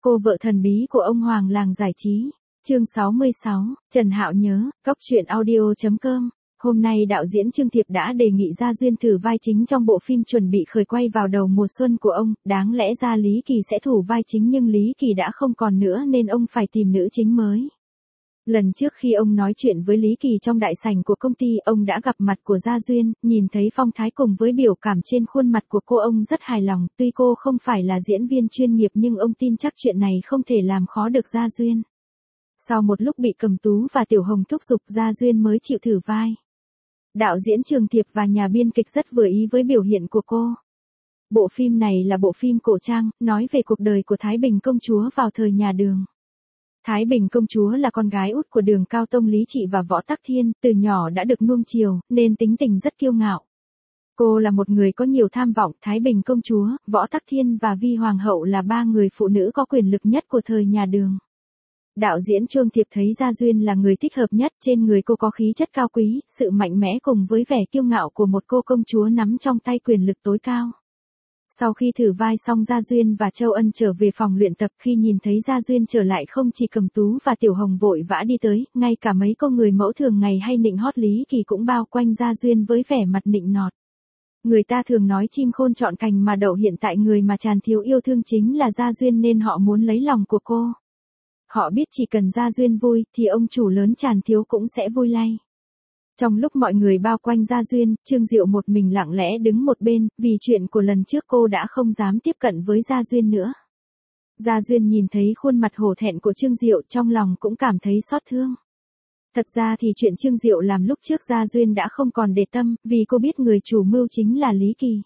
Cô vợ thần bí của ông Hoàng làng giải trí. Chương 66, Trần Hạo nhớ, Cóc truyện audio.com. Hôm nay đạo diễn Trương Thiệp đã đề nghị Gia Duyên thử vai chính trong bộ phim chuẩn bị khởi quay vào đầu mùa xuân của ông, đáng lẽ ra Lý Kỳ sẽ thủ vai chính nhưng Lý Kỳ đã không còn nữa nên ông phải tìm nữ chính mới. Lần trước khi ông nói chuyện với Lý Kỳ trong đại sảnh của công ty, ông đã gặp mặt của Gia Duyên, nhìn thấy phong thái cùng với biểu cảm trên khuôn mặt của cô, ông rất hài lòng, tuy cô không phải là diễn viên chuyên nghiệp nhưng ông tin chắc chuyện này không thể làm khó được Gia Duyên. Sau một lúc bị Cầm Tú và Tiểu Hồng thúc giục, Gia Duyên mới chịu thử vai. Đạo diễn Trương Thiệp và nhà biên kịch rất vừa ý với biểu hiện của cô. Bộ phim này là bộ phim cổ trang, nói về cuộc đời của Thái Bình công chúa vào thời nhà Đường. Thái Bình công chúa là con gái út của Đường Cao Tông Lý Trị và Võ Tắc Thiên, từ nhỏ đã được nuông chiều, nên tính tình rất kiêu ngạo. Cô là một người có nhiều tham vọng. Thái Bình công chúa, Võ Tắc Thiên và Vi Hoàng hậu là ba người phụ nữ có quyền lực nhất của thời nhà Đường. Đạo diễn Trương Thiệp thấy Gia Duyên là người thích hợp nhất, trên người cô có khí chất cao quý, sự mạnh mẽ cùng với vẻ kiêu ngạo của một cô công chúa nắm trong tay quyền lực tối cao. Sau khi thử vai xong, Gia Duyên và Châu Ân trở về phòng luyện tập, khi nhìn thấy Gia Duyên trở lại không chỉ Cầm Tú và Tiểu Hồng vội vã đi tới, ngay cả mấy cô người mẫu thường ngày hay nịnh hót Lý Kỳ cũng bao quanh Gia Duyên với vẻ mặt nịnh nọt. Người ta thường nói chim khôn chọn cành mà đậu, hiện tại người mà Tràn Thiếu yêu thương chính là Gia Duyên nên họ muốn lấy lòng của cô. Họ biết chỉ cần Gia Duyên vui thì ông chủ lớn Tràn Thiếu cũng sẽ vui lay. Trong lúc mọi người bao quanh Gia Duyên, Trương Diệu một mình lặng lẽ đứng một bên, vì chuyện của lần trước cô đã không dám tiếp cận với Gia Duyên nữa. Gia Duyên nhìn thấy khuôn mặt hổ thẹn của Trương Diệu, trong lòng cũng cảm thấy xót thương. Thật ra thì chuyện Trương Diệu làm lúc trước Gia Duyên đã không còn để tâm, vì cô biết người chủ mưu chính là Lý Kỳ.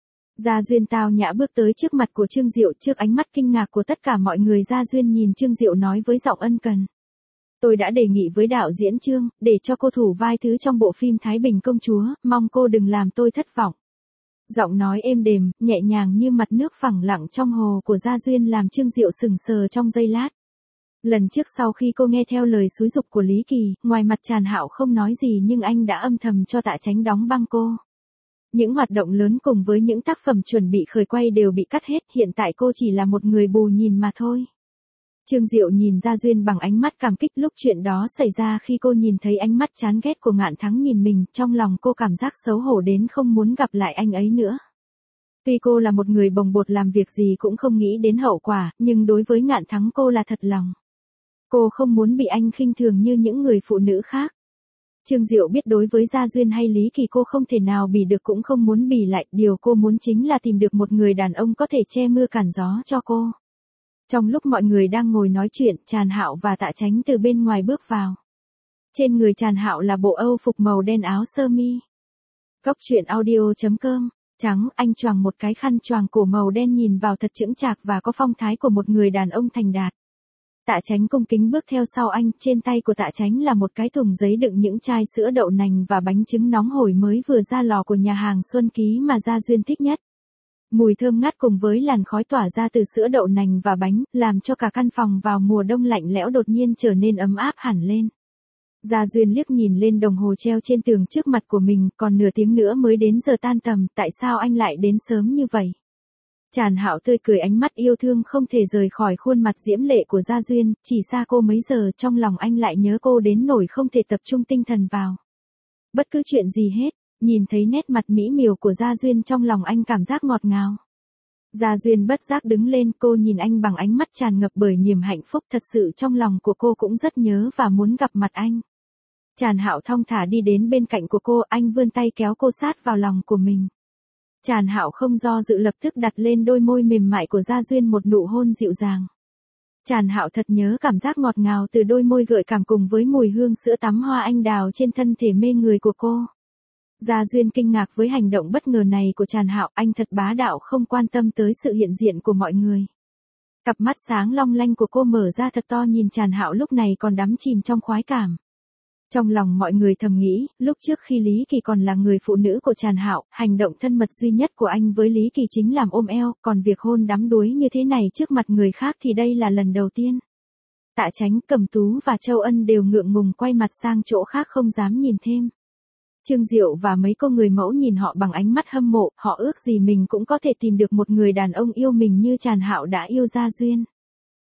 Gia Duyên tao nhã bước tới trước mặt của Trương Diệu, trước ánh mắt kinh ngạc của tất cả mọi người, Gia Duyên nhìn Trương Diệu nói với giọng ân cần. Tôi đã đề nghị với đạo diễn Trương, để cho cô thủ vai thứ trong bộ phim Thái Bình công chúa, mong cô đừng làm tôi thất vọng. Giọng nói êm đềm, nhẹ nhàng như mặt nước phẳng lặng trong hồ của Gia Duyên làm Trương Diệu sững sờ trong giây lát. Lần trước sau khi cô nghe theo lời xúi giục của Lý Kỳ, ngoài mặt Tràn Hạo không nói gì nhưng anh đã âm thầm cho Tạ Chánh đóng băng cô. Những hoạt động lớn cùng với những tác phẩm chuẩn bị khởi quay đều bị cắt hết, hiện tại cô chỉ là một người bù nhìn mà thôi. Trương Diệu nhìn Gia Duyên bằng ánh mắt cảm kích, lúc chuyện đó xảy ra khi cô nhìn thấy ánh mắt chán ghét của Ngạn Thắng nhìn mình, trong lòng cô cảm giác xấu hổ đến không muốn gặp lại anh ấy nữa. Tuy cô là một người bồng bột làm việc gì cũng không nghĩ đến hậu quả, nhưng đối với Ngạn Thắng cô là thật lòng. Cô không muốn bị anh khinh thường như những người phụ nữ khác. Trương Diệu biết đối với Gia Duyên hay Lý Kỳ cô không thể nào bì được cũng không muốn bì lại, điều cô muốn chính là tìm được một người đàn ông có thể che mưa cản gió cho cô. Trong lúc mọi người đang ngồi nói chuyện, Tràn Hạo và Tạ Chánh từ bên ngoài bước vào. Trên người Tràn Hạo là bộ âu phục màu đen, áo sơ mi. Cóc truyện audio.com. Trắng, anh choàng một cái khăn choàng cổ màu đen nhìn vào thật chững chạc và có phong thái của một người đàn ông thành đạt. Tạ Chánh cung kính bước theo sau anh, trên tay của Tạ Chánh là một cái thùng giấy đựng những chai sữa đậu nành và bánh trứng nóng hổi mới vừa ra lò của nhà hàng Xuân Ký mà Gia Duyên thích nhất. Mùi thơm ngát cùng với làn khói tỏa ra từ sữa đậu nành và bánh, làm cho cả căn phòng vào mùa đông lạnh lẽo đột nhiên trở nên ấm áp hẳn lên. Gia Duyên liếc nhìn lên đồng hồ treo trên tường trước mặt của mình, còn nửa tiếng nữa mới đến giờ tan tầm, tại sao anh lại đến sớm như vậy? Tràn Hạo tươi cười, ánh mắt yêu thương không thể rời khỏi khuôn mặt diễm lệ của Gia Duyên, chỉ xa cô mấy giờ trong lòng anh lại nhớ cô đến nỗi không thể tập trung tinh thần vào bất cứ chuyện gì hết. Nhìn thấy nét mặt mỹ miều của Gia Duyên trong lòng anh cảm giác ngọt ngào. Gia Duyên bất giác đứng lên, cô nhìn anh bằng ánh mắt tràn ngập bởi niềm hạnh phúc, thật sự trong lòng của cô cũng rất nhớ và muốn gặp mặt anh. Tràn Hạo thong thả đi đến bên cạnh của cô, anh vươn tay kéo cô sát vào lòng của mình. Tràn Hạo không do dự lập tức đặt lên đôi môi mềm mại của Gia Duyên một nụ hôn dịu dàng. Tràn Hạo thật nhớ cảm giác ngọt ngào từ đôi môi gợi cảm cùng với mùi hương sữa tắm hoa anh đào trên thân thể mê người của cô. Gia Duyên kinh ngạc với hành động bất ngờ này của Tràn Hạo, anh thật bá đạo không quan tâm tới sự hiện diện của mọi người. Cặp mắt sáng long lanh của cô mở ra thật to nhìn Tràn Hạo lúc này còn đắm chìm trong khoái cảm. Trong lòng mọi người thầm nghĩ, lúc trước khi Lý Kỳ còn là người phụ nữ của Tràn Hạo, hành động thân mật duy nhất của anh với Lý Kỳ chính làm ôm eo, còn việc hôn đắm đuối như thế này trước mặt người khác thì đây là lần đầu tiên. Tạ Chánh, Cầm Tú và Châu Ân đều ngượng ngùng quay mặt sang chỗ khác không dám nhìn thêm. Trương Diệu và mấy cô người mẫu nhìn họ bằng ánh mắt hâm mộ, họ ước gì mình cũng có thể tìm được một người đàn ông yêu mình như Tràn Hạo đã yêu Gia Duyên.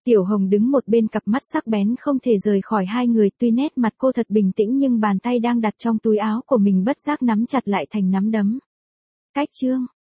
Tiểu Hồng đứng một bên, cặp mắt sắc bén không thể rời khỏi hai người, tuy nét mặt cô thật bình tĩnh nhưng bàn tay đang đặt trong túi áo của mình bất giác nắm chặt lại thành nắm đấm. Cách chương